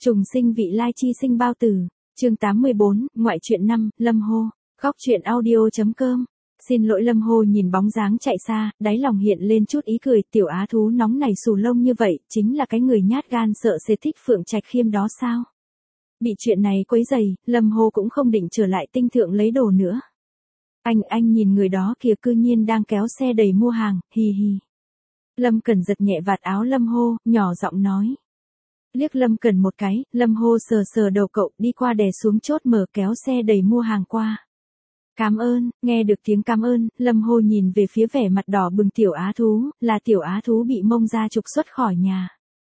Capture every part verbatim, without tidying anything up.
Trùng sinh vị lai chi sinh bao tử. Chương tám mươi bốn, ngoại truyện năm, Lâm Hô. Góc truyện audio.com. Xin lỗi Lâm Hô nhìn bóng dáng chạy xa, đáy lòng hiện lên chút ý cười, tiểu á thú nóng nảy xù lông như vậy, chính là cái người nhát gan sợ sệt thích Phượng Trạch Khiêm đó sao? Bị chuyện này quấy rầy, Lâm Hô cũng không định trở lại tinh thượng lấy đồ nữa. Anh, anh nhìn người đó kìa, cư nhiên đang kéo xe đầy mua hàng, hì hì. Lâm Cẩn giật nhẹ vạt áo Lâm Hô, nhỏ giọng nói. Liếc Lâm Cẩn một cái, Lâm Hô sờ sờ đầu cậu, đi qua đè xuống chốt mở kéo xe đầy mua hàng qua. Cảm ơn, nghe được tiếng cảm ơn, Lâm Hô nhìn về phía vẻ mặt đỏ bừng tiểu á thú, là tiểu á thú bị Mông Gia trục xuất khỏi nhà.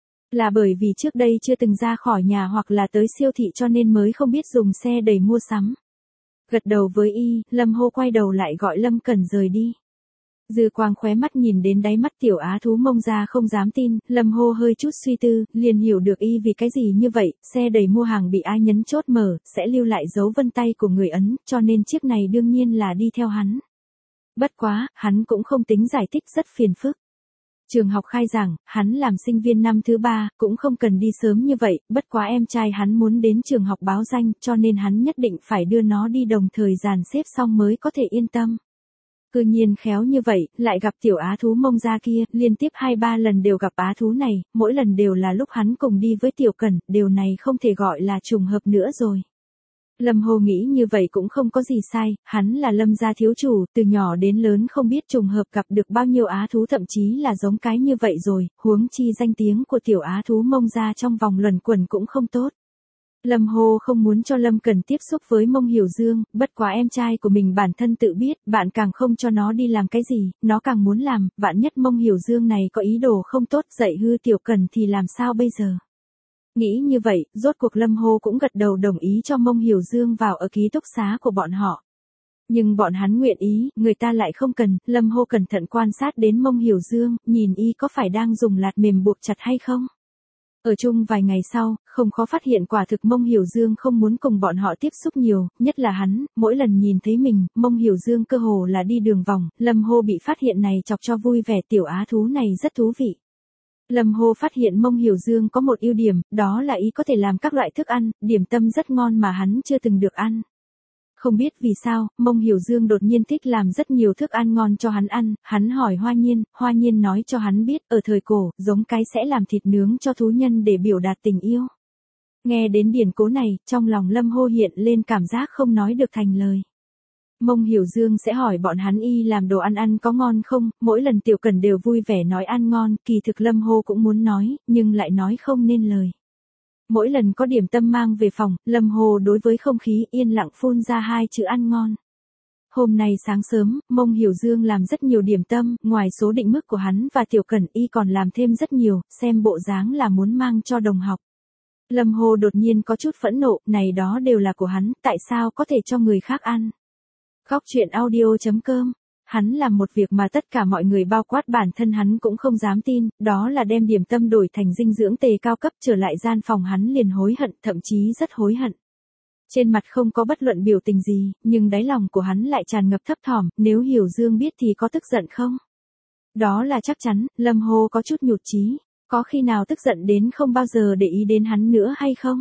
Là bởi vì trước đây chưa từng ra khỏi nhà hoặc là tới siêu thị cho nên mới không biết dùng xe đầy mua sắm. Gật đầu với y, Lâm Hô quay đầu lại gọi Lâm Cẩn rời đi. Dư quang khóe mắt nhìn đến đáy mắt tiểu á thú Mông Gia không dám tin, Lâm Hô hơi chút suy tư, liền hiểu được y vì cái gì như vậy, xe đầy mua hàng bị ai nhấn chốt mở, sẽ lưu lại dấu vân tay của người ấn, cho nên chiếc này đương nhiên là đi theo hắn. Bất quá, hắn cũng không tính giải thích rất phiền phức. Trường học khai giảng, hắn làm sinh viên năm thứ ba, cũng không cần đi sớm như vậy, bất quá em trai hắn muốn đến trường học báo danh, cho nên hắn nhất định phải đưa nó đi đồng thời dàn xếp xong mới có thể yên tâm. Cư nhiên khéo như vậy, lại gặp tiểu á thú Mông Gia kia, liên tiếp hai ba lần đều gặp á thú này, mỗi lần đều là lúc hắn cùng đi với tiểu Cẩn, điều này không thể gọi là trùng hợp nữa rồi. Lâm Hô nghĩ như vậy cũng không có gì sai, hắn là Lâm gia thiếu chủ, từ nhỏ đến lớn không biết trùng hợp gặp được bao nhiêu á thú, thậm chí là giống cái như vậy rồi, huống chi danh tiếng của tiểu á thú Mông Gia trong vòng luẩn quẩn cũng không tốt. Lâm Hô không muốn cho Lâm Cẩn tiếp xúc với Mông Hiểu Dương, bất quá em trai của mình bản thân tự biết, bạn càng không cho nó đi làm cái gì, nó càng muốn làm, vạn nhất Mông Hiểu Dương này có ý đồ không tốt dạy hư tiểu Cẩn thì làm sao bây giờ? Nghĩ như vậy, rốt cuộc Lâm Hô cũng gật đầu đồng ý cho Mông Hiểu Dương vào ở ký túc xá của bọn họ. Nhưng bọn hắn nguyện ý, người ta lại không cần, Lâm Hô cẩn thận quan sát đến Mông Hiểu Dương, nhìn y có phải đang dùng lạt mềm buộc chặt hay không? Ở chung vài ngày sau, không khó phát hiện quả thực Mông Hiểu Dương không muốn cùng bọn họ tiếp xúc nhiều, nhất là hắn, mỗi lần nhìn thấy mình, Mông Hiểu Dương cơ hồ là đi đường vòng, Lâm Hô bị phát hiện này chọc cho vui vẻ, tiểu á thú này rất thú vị. Lâm Hô phát hiện Mông Hiểu Dương có một ưu điểm, đó là ý có thể làm các loại thức ăn, điểm tâm rất ngon mà hắn chưa từng được ăn. Không biết vì sao, Mông Hiểu Dương đột nhiên thích làm rất nhiều thức ăn ngon cho hắn ăn, hắn hỏi Hoa Nhiên, Hoa Nhiên nói cho hắn biết, ở thời cổ, giống cái sẽ làm thịt nướng cho thú nhân để biểu đạt tình yêu. Nghe đến điển cố này, trong lòng Lâm Hô hiện lên cảm giác không nói được thành lời. Mông Hiểu Dương sẽ hỏi bọn hắn y làm đồ ăn ăn có ngon không, mỗi lần tiểu Cẩn đều vui vẻ nói ăn ngon, kỳ thực Lâm Hô cũng muốn nói, nhưng lại nói không nên lời. Mỗi lần có điểm tâm mang về phòng, Lâm Hô đối với không khí yên lặng phun ra hai chữ ăn ngon. Hôm nay sáng sớm, Mông Hiểu Dương làm rất nhiều điểm tâm, ngoài số định mức của hắn và tiểu Cẩn y còn làm thêm rất nhiều, xem bộ dáng là muốn mang cho đồng học. Lâm Hô đột nhiên có chút phẫn nộ, này đó đều là của hắn, tại sao có thể cho người khác ăn? Góc truyện audio.com. Hắn làm một việc mà tất cả mọi người bao quát bản thân hắn cũng không dám tin, đó là đem điểm tâm đổi thành dinh dưỡng tề cao cấp, trở lại gian phòng hắn liền hối hận, thậm chí rất hối hận. Trên mặt không có bất luận biểu tình gì, nhưng đáy lòng của hắn lại tràn ngập thấp thỏm, nếu Hiểu Dương biết thì có tức giận không? Đó là chắc chắn, Lâm Hô có chút nhụt chí, có khi nào tức giận đến không bao giờ để ý đến hắn nữa hay không?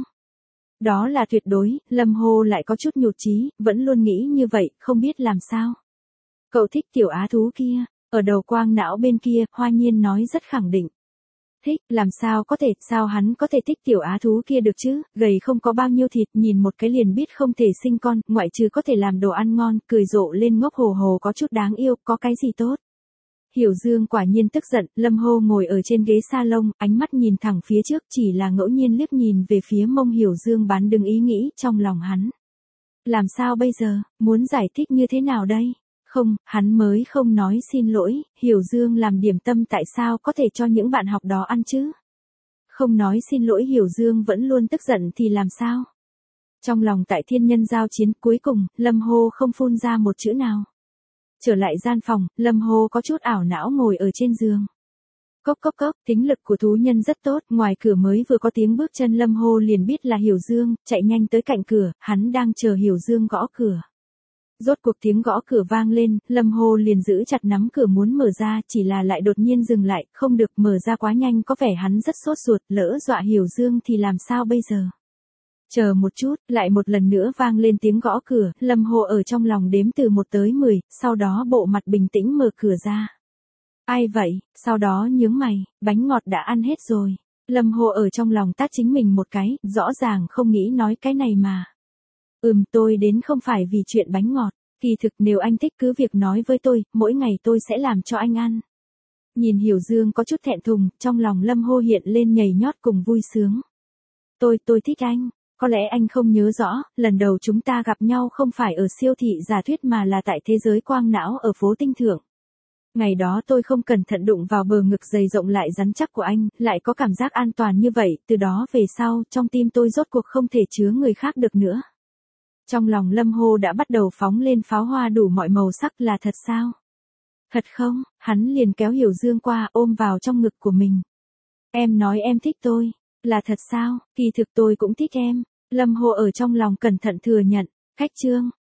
Đó là tuyệt đối, Lâm Hô lại có chút nhụt chí, vẫn luôn nghĩ như vậy, không biết làm sao. Cậu thích tiểu á thú kia, ở đầu quang não bên kia, Hoa Nhiên nói rất khẳng định. Thích, làm sao có thể, sao hắn có thể thích tiểu á thú kia được chứ, gầy không có bao nhiêu thịt, nhìn một cái liền biết không thể sinh con, ngoại trừ có thể làm đồ ăn ngon, cười rộ lên ngốc hồ hồ có chút đáng yêu, có cái gì tốt. Hiểu Dương quả nhiên tức giận, Lâm Hô ngồi ở trên ghế salon, ánh mắt nhìn thẳng phía trước, chỉ là ngẫu nhiên liếc nhìn về phía Mông Hiểu Dương bán đứng ý nghĩ trong lòng hắn. Làm sao bây giờ, muốn giải thích như thế nào đây? Không, hắn mới không nói xin lỗi, Hiểu Dương làm điểm tâm tại sao có thể cho những bạn học đó ăn chứ? Không nói xin lỗi Hiểu Dương vẫn luôn tức giận thì làm sao? Trong lòng tại thiên nhân giao chiến cuối cùng, Lâm Hô không phun ra một chữ nào. Trở lại gian phòng, Lâm Hô có chút ảo não ngồi ở trên giường. Cốc cốc cốc, tính lực của thú nhân rất tốt, ngoài cửa mới vừa có tiếng bước chân Lâm Hô liền biết là Hiểu Dương, chạy nhanh tới cạnh cửa, hắn đang chờ Hiểu Dương gõ cửa. Rốt cuộc tiếng gõ cửa vang lên, Lâm Hô liền giữ chặt nắm cửa muốn mở ra, chỉ là lại đột nhiên dừng lại, không được, mở ra quá nhanh, có vẻ hắn rất sốt ruột, lỡ dọa Hiểu Dương thì làm sao bây giờ. Chờ một chút, lại một lần nữa vang lên tiếng gõ cửa, Lâm Hô ở trong lòng đếm từ một tới mười, sau đó bộ mặt bình tĩnh mở cửa ra. Ai vậy, sau đó nhướng mày, bánh ngọt đã ăn hết rồi. Lâm Hô ở trong lòng tát chính mình một cái, rõ ràng không nghĩ nói cái này mà. Ừm, tôi đến không phải vì chuyện bánh ngọt, kỳ thực nếu anh thích cứ việc nói với tôi, mỗi ngày tôi sẽ làm cho anh ăn. Nhìn Hiểu Dương có chút thẹn thùng, trong lòng Lâm Hô hiện lên nhảy nhót cùng vui sướng. Tôi, tôi thích anh. Có lẽ anh không nhớ rõ, lần đầu chúng ta gặp nhau không phải ở siêu thị giả thuyết mà là tại thế giới quang não ở phố Tinh Thượng. Ngày đó tôi không cẩn thận đụng vào bờ ngực dày rộng lại rắn chắc của anh, lại có cảm giác an toàn như vậy, từ đó về sau, trong tim tôi rốt cuộc không thể chứa người khác được nữa. Trong lòng Lâm Hô đã bắt đầu phóng lên pháo hoa đủ mọi màu sắc, là thật sao? Thật không? Hắn liền kéo Hiểu Dương qua, ôm vào trong ngực của mình. Em nói em thích tôi. Là thật sao? Kỳ thực tôi cũng thích em. Lâm Hô ở trong lòng cẩn thận thừa nhận. Khách trương,